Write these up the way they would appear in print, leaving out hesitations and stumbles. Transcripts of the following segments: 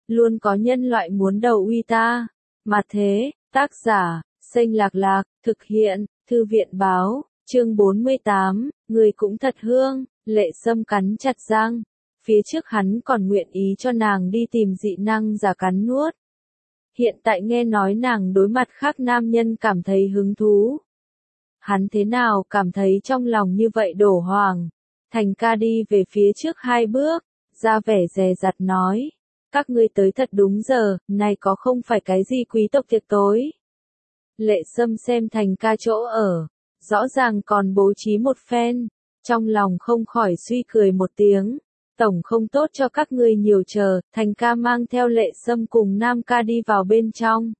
luôn có nhân loại muốn đầu uy ta. Mà thế, tác giả, Xanh Lạc Lạc, thực hiện, Thư viện báo, chương 48, người cũng thật hương, Lệ Sâm cắn chặt răng. Phía trước hắn còn nguyện ý cho nàng đi tìm dị năng giả cắn nuốt. Hiện tại nghe nói nàng đối mặt khác nam nhân cảm thấy hứng thú. Hắn thế nào cảm thấy trong lòng như vậy đổ hoàng. Thành ca đi về phía trước 2 bước, ra vẻ dè dặt nói. Các ngươi tới thật đúng giờ, này có không phải cái gì quý tộc tiệc tối. Lệ Sâm xem Thành ca chỗ ở, rõ ràng còn bố trí một phen, trong lòng không khỏi suy cười một tiếng. Tổng không tốt cho các ngươi nhiều chờ, Thành ca mang theo Lệ Sâm cùng Nam ca đi vào bên trong.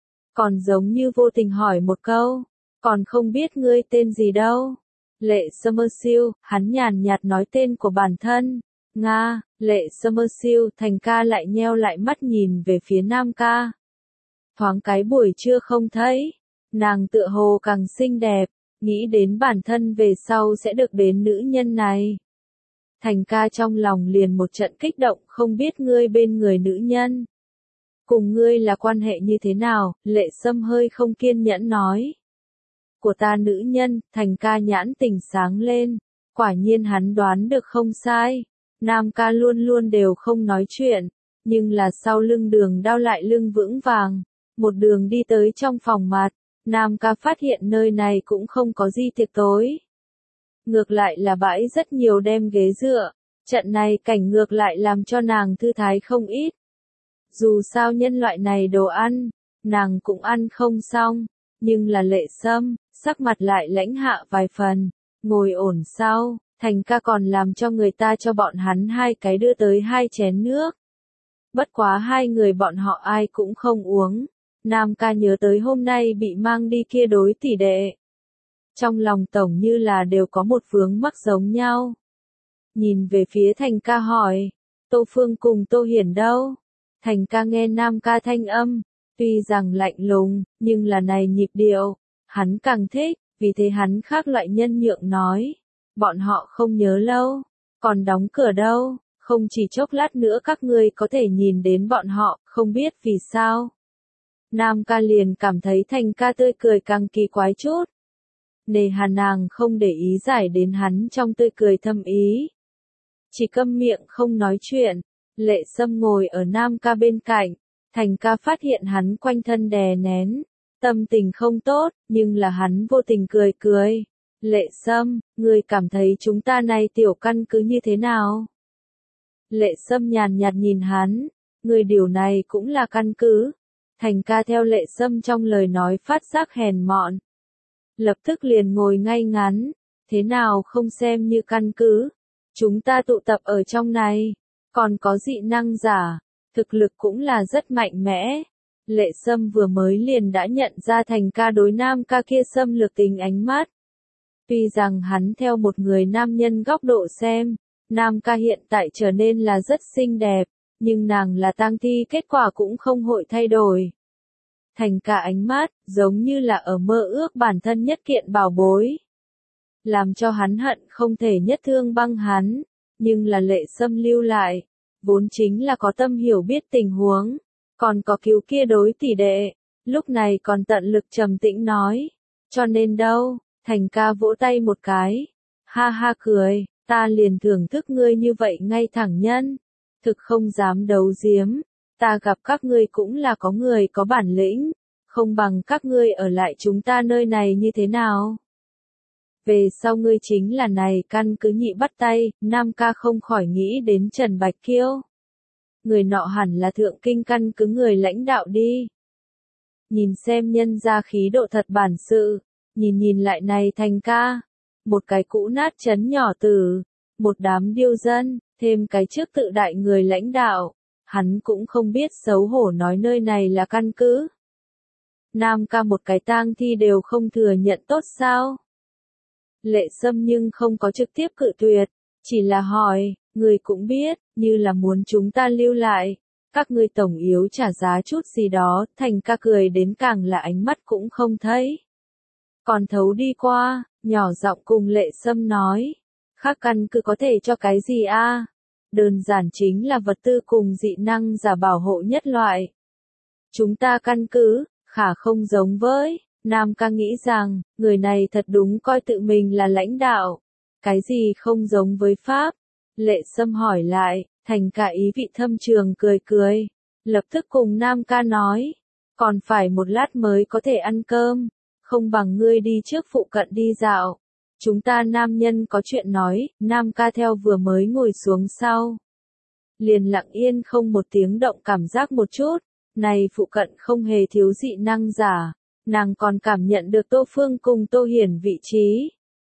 Còn giống như vô tình hỏi một câu, còn không biết ngươi tên gì đâu. Lệ Summersill, hắn nhàn nhạt nói tên của bản thân. Nga, Lệ Summersill, Thành ca lại nheo lại mắt nhìn về phía Nam ca. Thoáng cái buổi trưa không thấy, nàng tựa hồ càng xinh đẹp, nghĩ đến bản thân về sau sẽ được đến nữ nhân này. Thành ca trong lòng liền một trận kích động, không biết ngươi bên người nữ nhân. Cùng ngươi là quan hệ như thế nào, Lệ Sâm hơi không kiên nhẫn nói. Của ta nữ nhân, Thành ca nhãn tỉnh sáng lên, quả nhiên hắn đoán được không sai. Nam ca luôn luôn đều không nói chuyện, nhưng là sau lưng Đường Đao lại lưng vững vàng, một đường đi tới trong phòng mặt, Nam ca phát hiện nơi này cũng không có gì tiệc tối. Ngược lại là bãi rất nhiều đem ghế dựa, trận này cảnh ngược lại làm cho nàng thư thái không ít. Dù sao nhân loại này đồ ăn, nàng cũng ăn không xong, nhưng là Lệ Sâm, sắc mặt lại lãnh hạ vài phần, ngồi ổn sau. Thành ca còn làm cho người ta cho bọn hắn 2 cái đưa tới 2 chén nước. Bất quá 2 người bọn họ ai cũng không uống. Nam ca nhớ tới hôm nay bị mang đi kia đối tỷ đệ. Trong lòng tổng như là đều có một vướng mắc giống nhau. Nhìn về phía Thành ca hỏi, Tô Phương cùng Tô Hiển đâu? Thành ca nghe Nam ca thanh âm, tuy rằng lạnh lùng, nhưng là này nhịp điệu, hắn càng thích, vì thế hắn khác loại nhân nhượng nói. Bọn họ không nhớ lâu, còn đóng cửa đâu, không chỉ chốc lát nữa các ngươi có thể nhìn đến bọn họ, không biết vì sao. Nam ca liền cảm thấy Thành ca tươi cười càng kỳ quái chút. Nề hà nàng không để ý giải đến hắn trong tươi cười thâm ý. Chỉ câm miệng không nói chuyện, Lệ Sâm ngồi ở Nam ca bên cạnh, Thành ca phát hiện hắn quanh thân đè nén, tâm tình không tốt, nhưng là hắn vô tình cười cười. Lệ Sâm, ngươi cảm thấy chúng ta này tiểu căn cứ như thế nào? Lệ Sâm nhàn nhạt nhìn hắn, người điều này cũng là căn cứ. Thành ca theo Lệ Sâm trong lời nói phát giác hèn mọn. Lập tức liền ngồi ngay ngắn, thế nào không xem như căn cứ. Chúng ta tụ tập ở trong này, còn có dị năng giả, thực lực cũng là rất mạnh mẽ. Lệ Sâm vừa mới liền đã nhận ra Thành ca đối Nam ca kia xâm lược tình ánh mắt. Tuy rằng hắn theo một người nam nhân góc độ xem, Nam ca hiện tại trở nên là rất xinh đẹp, nhưng nàng là tang thi kết quả cũng không hội thay đổi. Thành ca ánh mắt, giống như là ở mơ ước bản thân nhất kiện bảo bối. Làm cho hắn hận không thể nhất thương băng hắn, nhưng là Lệ Sâm lưu lại, vốn chính là có tâm hiểu biết tình huống, còn có cứu kia đối tỷ đệ, lúc này còn tận lực trầm tĩnh nói, cho nên đâu. Thành ca vỗ tay một cái, ha ha cười, ta liền thưởng thức ngươi như vậy ngay thẳng nhân, thực không dám đấu giếm, ta gặp các ngươi cũng là có người có bản lĩnh, không bằng các ngươi ở lại chúng ta nơi này như thế nào. Về sau ngươi chính là này căn cứ nhị bắt tay, Nam ca không khỏi nghĩ đến Trần Bạch Kiêu. Người nọ hẳn là thượng kinh căn cứ người lãnh đạo đi. Nhìn xem nhân ra khí độ thật bản sự. Nhìn lại này Thành ca, một cái cũ nát trấn nhỏ tử, một đám điêu dân, thêm cái trước tự đại người lãnh đạo, hắn cũng không biết xấu hổ nói nơi này là căn cứ. Nam ca một cái tang thi đều không thừa nhận tốt sao? Lệ Sâm nhưng không có trực tiếp cự tuyệt, chỉ là hỏi, người cũng biết, như là muốn chúng ta lưu lại, các ngươi tổng yếu trả giá chút gì đó, Thành ca cười đến càng là ánh mắt cũng không thấy. Còn thấu đi qua, nhỏ giọng cùng Lệ Sâm nói, khác căn cứ có thể cho cái gì a? đơn giản chính là vật tư cùng dị năng giả bảo hộ nhất loại. Chúng ta căn cứ, khả không giống với, Nam ca nghĩ rằng, người này thật đúng coi tự mình là lãnh đạo. Cái gì không giống với Pháp? Lệ Sâm hỏi lại, Thành ca ý vị thâm trường cười cười. Lập tức cùng Nam ca nói, còn phải một lát mới có thể ăn cơm, không bằng ngươi đi trước phụ cận đi dạo. Chúng ta nam nhân có chuyện nói, Nam ca theo vừa mới ngồi xuống sau. Liền lặng yên không một tiếng động cảm giác một chút, này phụ cận không hề thiếu dị năng giả, nàng còn cảm nhận được Tô Phương cùng Tô Hiển vị trí.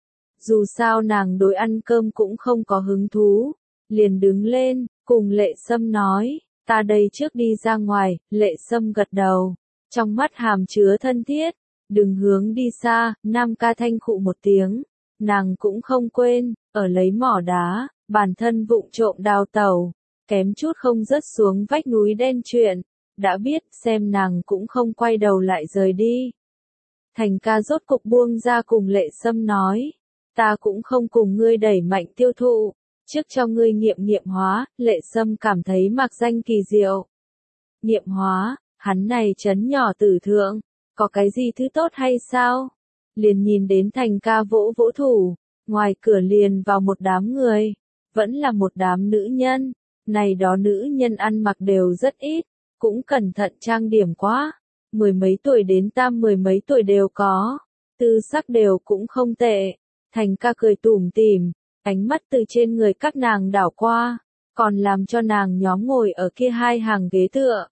Dù sao nàng đối ăn cơm cũng không có hứng thú, liền đứng lên, cùng Lệ Sâm nói, ta đây trước đi ra ngoài. Lệ Sâm gật đầu, trong mắt hàm chứa thân thiết, đừng hướng đi xa. Nam ca thanh khụ một tiếng, nàng cũng không quên, ở lấy mỏ đá, bản thân vụng trộm đào tẩu, kém chút không rớt xuống vách núi đen chuyện, đã biết xem nàng cũng không quay đầu lại rời đi. Thành ca rốt cục buông ra cùng Lệ Sâm nói, ta cũng không cùng ngươi đẩy mạnh tiêu thụ, trước cho ngươi nghiệm hóa. Lệ Sâm cảm thấy mặc danh kỳ diệu. Nghiệm hóa, hắn này chấn nhỏ tử thượng, có cái gì thứ tốt hay sao? Liền nhìn đến Thành ca vỗ vỗ thủ, ngoài cửa liền vào một đám người, vẫn là một đám nữ nhân, này đó nữ nhân ăn mặc đều rất ít, cũng cẩn thận trang điểm quá, mười mấy tuổi đến tam mười mấy tuổi đều có, tư sắc đều cũng không tệ. Thành ca cười tủm tỉm, ánh mắt từ trên người các nàng đảo qua, còn làm cho nàng nhóm ngồi ở kia hai hàng ghế tựa.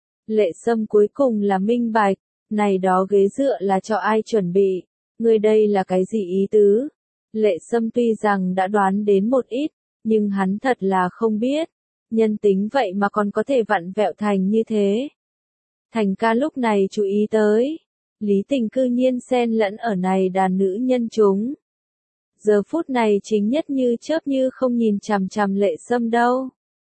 Lệ Sâm cuối cùng là minh bạch, này đó ghế dựa là cho ai chuẩn bị, người đây là cái gì ý tứ? Lệ Sâm tuy rằng đã đoán đến một ít, nhưng hắn thật là không biết, nhân tính vậy mà còn có thể vặn vẹo thành như thế. Thành ca lúc này chú ý tới, Lý Tình cư nhiên xen lẫn ở này đàn nữ nhân chúng. Giờ phút này chính nhất như chớp như không nhìn chằm chằm Lệ Sâm đâu.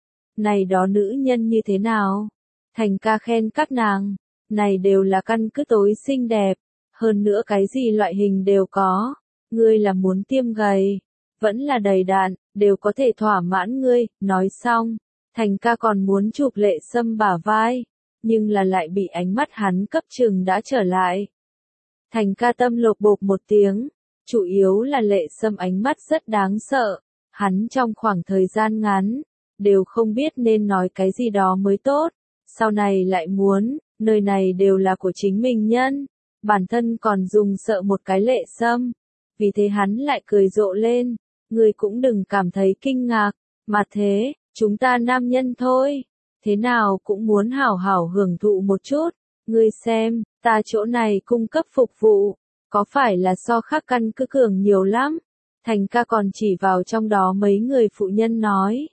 Này đó nữ nhân như thế nào? Thành ca khen các nàng, này đều là căn cứ tối xinh đẹp, hơn nữa cái gì loại hình đều có, ngươi là muốn tiêm gầy, vẫn là đầy đặn, đều có thể thỏa mãn ngươi. Nói xong, Thành ca còn muốn chụp Lệ Sâm bả vai, nhưng là lại bị ánh mắt hắn cấp chừng đã trở lại. Thành ca tâm lột bột một tiếng, chủ yếu là Lệ Sâm ánh mắt rất đáng sợ, hắn trong khoảng thời gian ngắn, đều không biết nên nói cái gì đó mới tốt, sau này lại muốn, nơi này đều là của chính mình nhân, bản thân còn dùng sợ một cái Lệ Sâm, vì thế hắn lại cười rộ lên, người cũng đừng cảm thấy kinh ngạc, mà thế, chúng ta nam nhân thôi, thế nào cũng muốn hảo hảo hưởng thụ một chút, ngươi xem, ta chỗ này cung cấp phục vụ, có phải là so khác căn cứ cường nhiều lắm? Thành ca còn chỉ vào trong đó mấy người phụ nhân nói.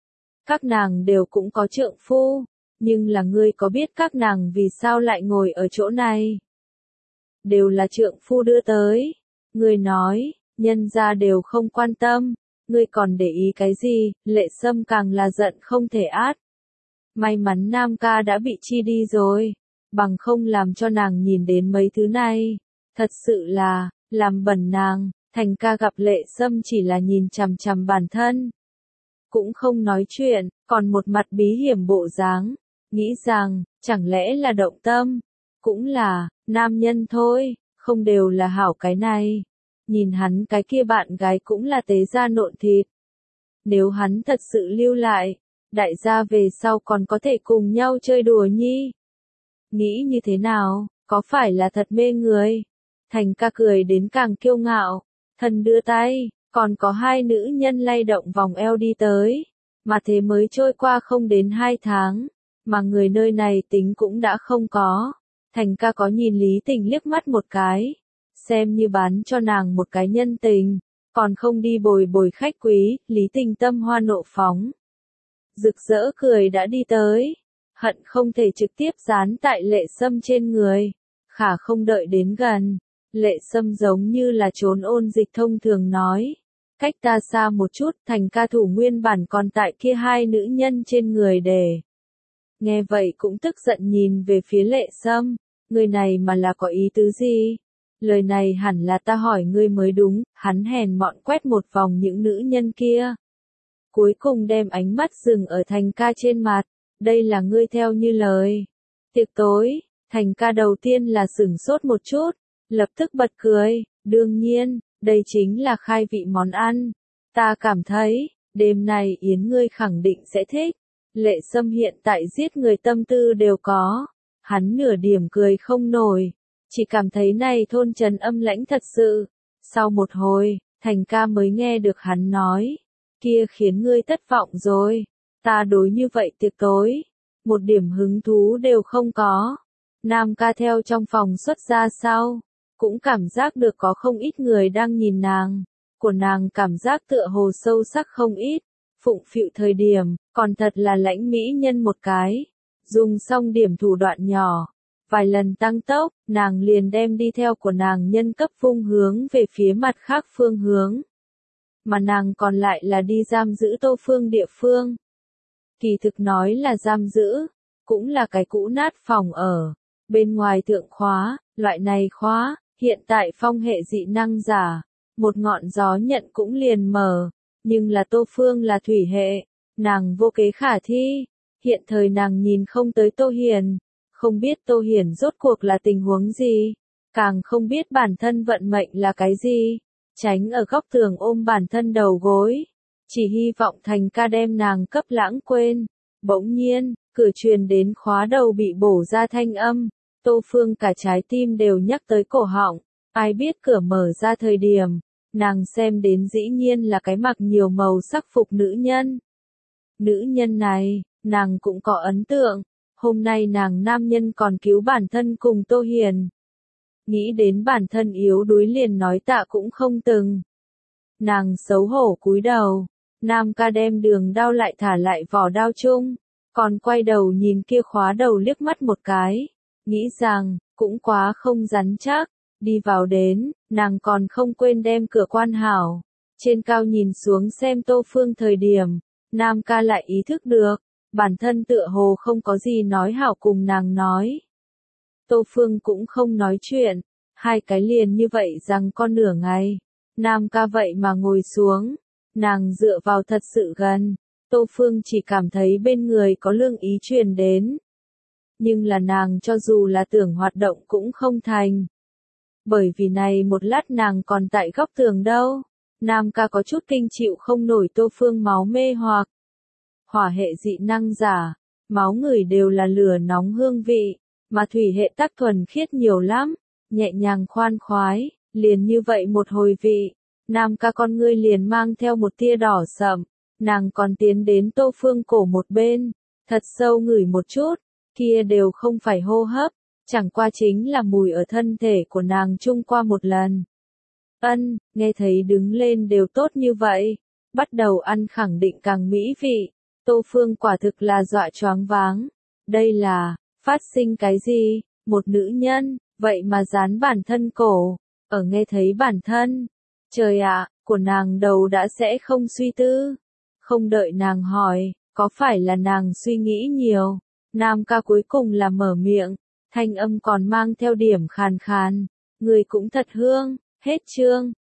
Các nàng đều cũng có trượng phu, nhưng là ngươi có biết các nàng vì sao lại ngồi ở chỗ này? Đều là trượng phu đưa tới. Ngươi nói, nhân gia đều không quan tâm, ngươi còn để ý cái gì? Lệ Sâm càng là giận không thể át. May mắn Nam ca đã bị chi đi rồi, bằng không làm cho nàng nhìn đến mấy thứ này. Thật sự là, làm bẩn nàng. Thành ca gặp Lệ Sâm chỉ là nhìn chằm chằm bản thân, cũng không nói chuyện, còn một mặt bí hiểm bộ dáng, nghĩ rằng, chẳng lẽ là động tâm, cũng là, nam nhân thôi, không đều là hảo cái này. Nhìn hắn cái kia bạn gái cũng là tế gia nộn thịt. Nếu hắn thật sự lưu lại, đại gia về sau còn có thể cùng nhau chơi đùa nhi. Nghĩ như thế nào, có phải là thật mê người? Thành ca cười đến càng kiêu ngạo, thần đưa tay, còn có hai nữ nhân lay động vòng eo đi tới, mà thế mới trôi qua không đến 2 tháng, mà người nơi này tính cũng đã không có. Thành ca có nhìn Lý Tình liếc mắt một cái, xem như bán cho nàng một cái nhân tình, còn không đi bồi bồi khách quý. Lý Tình tâm hoa nộ phóng, rực rỡ cười đã đi tới, hận không thể trực tiếp dán tại Lệ Sâm trên người, khả không đợi đến gần. Lệ Sâm giống như là trốn ôn dịch thông thường nói, cách ta xa một chút. Thành ca thủ nguyên bản còn tại kia hai nữ nhân trên người để. Nghe vậy cũng tức giận nhìn về phía Lệ Sâm, người này mà là có ý tứ gì? Lời này hẳn là ta hỏi ngươi mới đúng. Hắn hèn mọn quét một vòng những nữ nhân kia, cuối cùng đem ánh mắt dừng ở Thành ca trên mặt, đây là ngươi theo như lời. Tiệc tối, Thành ca đầu tiên là sửng sốt một chút, lập tức bật cười, đương nhiên, đây chính là khai vị món ăn. Ta cảm thấy, đêm này Yến ngươi khẳng định sẽ thích. Lệ Sâm hiện tại giết người tâm tư đều có, hắn nửa điểm cười không nổi, chỉ cảm thấy này thôn trấn âm lãnh thật sự. Sau một hồi, Thành ca mới nghe được hắn nói, kia khiến ngươi thất vọng rồi, ta đối như vậy tiệc tối, một điểm hứng thú đều không có. Nam ca theo trong phòng xuất ra sau, cũng cảm giác được có không ít người đang nhìn nàng, của nàng cảm giác tựa hồ sâu sắc không ít, phụng phịu thời điểm, còn thật là lãnh mỹ nhân một cái, dùng xong điểm thủ đoạn nhỏ, vài lần tăng tốc, nàng liền đem đi theo của nàng nhân cấp vung hướng về phía mặt khác phương hướng. Mà nàng còn lại là đi giam giữ Tô Phương địa phương. Kỳ thực nói là giam giữ, cũng là cái cũ nát phòng ở, bên ngoài thượng khóa, loại này khóa, hiện tại phong hệ dị năng giả, một ngọn gió nhận cũng liền mở, nhưng là Tô Phương là thủy hệ, nàng vô kế khả thi, hiện thời nàng nhìn không tới Tô Hiền, không biết Tô Hiền rốt cuộc là tình huống gì, càng không biết bản thân vận mệnh là cái gì, tránh ở góc tường ôm bản thân đầu gối, chỉ hy vọng Thành ca đem nàng cấp lãng quên. Bỗng nhiên, cửa truyền đến khóa đầu bị bổ ra thanh âm, Tô Phương cả trái tim đều nhắc tới cổ họng, ai biết cửa mở ra thời điểm, nàng xem đến dĩ nhiên là cái mặc nhiều màu sắc phục nữ nhân. Nữ nhân này, nàng cũng có ấn tượng, hôm nay nàng nam nhân còn cứu bản thân cùng Tô Hiền. Nghĩ đến bản thân yếu đuối liền nói tạ cũng không từng. Nàng xấu hổ cúi đầu, Nam ca đem đường đao lại thả lại vỏ đao chung, còn quay đầu nhìn kia khóa đầu liếc mắt một cái, nghĩ rằng, cũng quá không rắn chắc, đi vào đến, nàng còn không quên đem cửa quan hảo, trên cao nhìn xuống xem Tô Phương thời điểm, Nam ca lại ý thức được, bản thân tựa hồ không có gì nói hảo cùng nàng nói. Tô Phương cũng không nói chuyện, hai cái liền như vậy rằng con nửa ngày, Nam ca vậy mà ngồi xuống, nàng dựa vào thật sự gần, Tô Phương chỉ cảm thấy bên người có lương ý truyền đến. Nhưng là nàng cho dù là tưởng hoạt động cũng không thành. Bởi vì này một lát nàng còn tại góc tường đâu, Nam ca có chút kinh chịu không nổi Tô Phương máu mê hoặc. Hỏa hệ dị năng giả, máu người đều là lửa nóng hương vị, mà thủy hệ tắc thuần khiết nhiều lắm, nhẹ nhàng khoan khoái, liền như vậy một hồi vị, Nam ca con ngươi liền mang theo một tia đỏ sậm, nàng còn tiến đến Tô Phương cổ một bên, thật sâu ngửi một chút, kia đều không phải hô hấp, chẳng qua chính là mùi ở thân thể của nàng chung qua một lần. Nghe thấy đứng lên đều tốt như vậy, bắt đầu ăn khẳng định càng mỹ vị, Tô Phương quả thực là dọa choáng váng, đây là, phát sinh cái gì, một nữ nhân, vậy mà dán bản thân cổ, ở nghe thấy bản thân, trời ạ, của nàng đầu đã sẽ không suy tư, không đợi nàng hỏi, có phải là nàng suy nghĩ nhiều, Nam ca cuối cùng là mở miệng, thanh âm còn mang theo điểm khàn khàn, người cũng thật hương, hết chương.